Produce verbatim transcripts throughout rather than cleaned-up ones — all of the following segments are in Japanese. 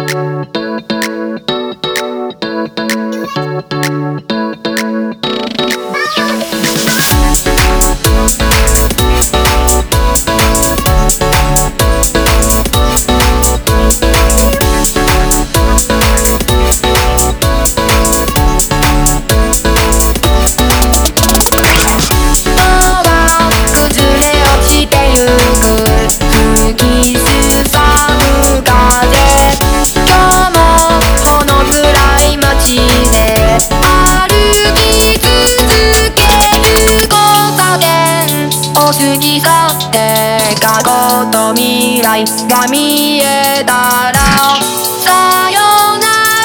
過ぎ去って過去と未来が見えたらさよな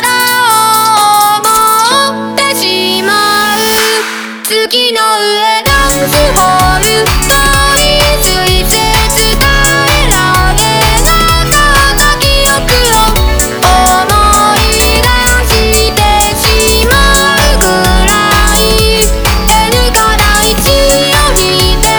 ら思ってしまう。月の上ダンスホール大水節伝えられなかった記憶を思い出してしまうくらいNからいちを見て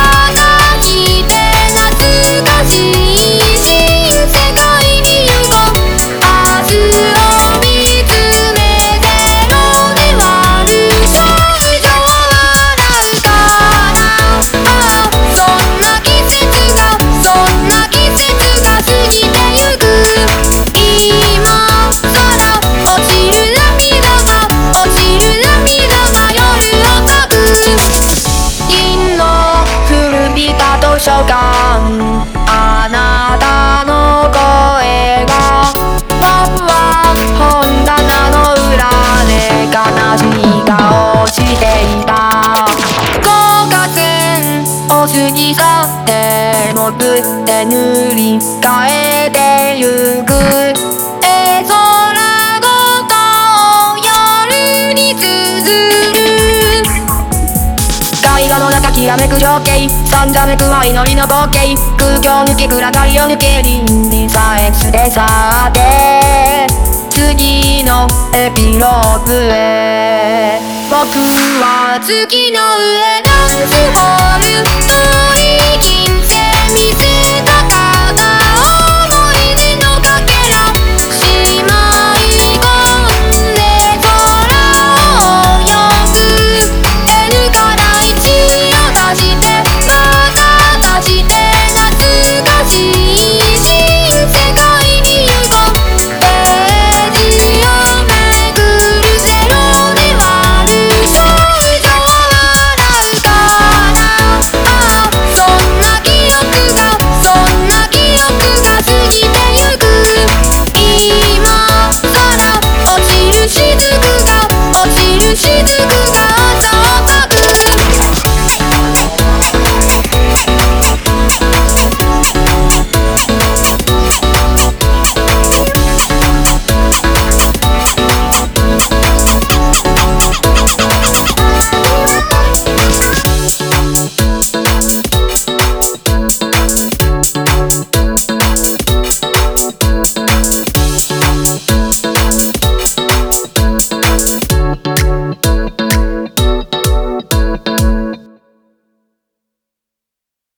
図書館あなたの声がふわふわ本棚の裏で悲しい顔していた。高架線を過ぎ去って潜って塗り替えてゆく絵空ごと夜に綴る絵画の中きらめく情景さんざめくは祈りの光景空境抜け暗がりを抜け倫理さえ連れ去って次のエピローグへ僕は月の上ダンスホール